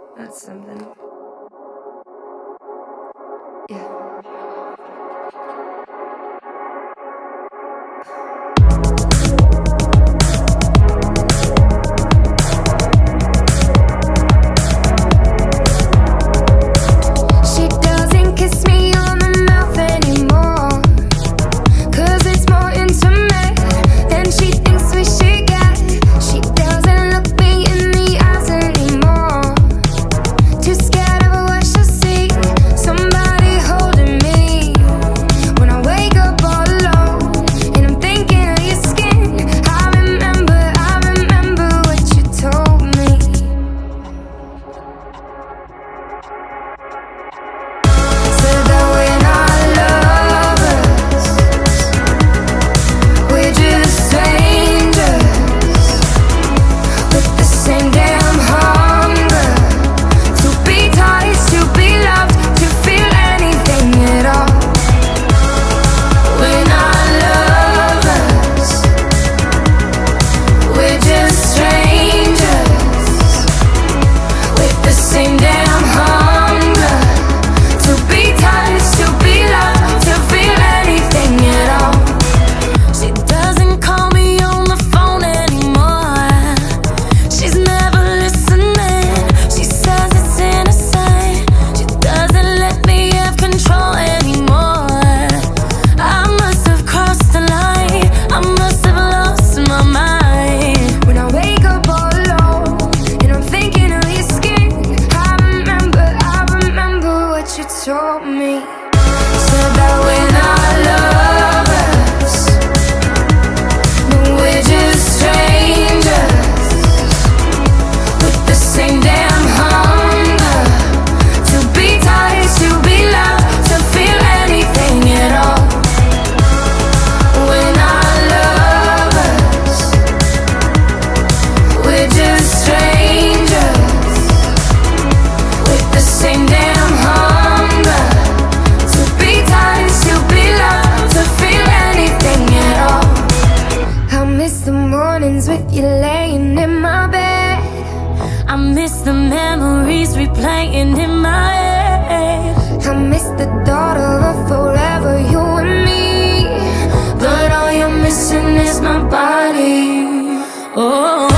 That's something. Yeah. Told me, said that we're not lovers, but we're just strangers with the same damn hunger to be tight, to be loved, to feel anything at all. We're not lovers, we're just strangers with the same damn hunger. With you laying in my bed, I miss the memories replaying in my head. I miss the thought of a forever, you and me, but all you're missing is my body. Oh.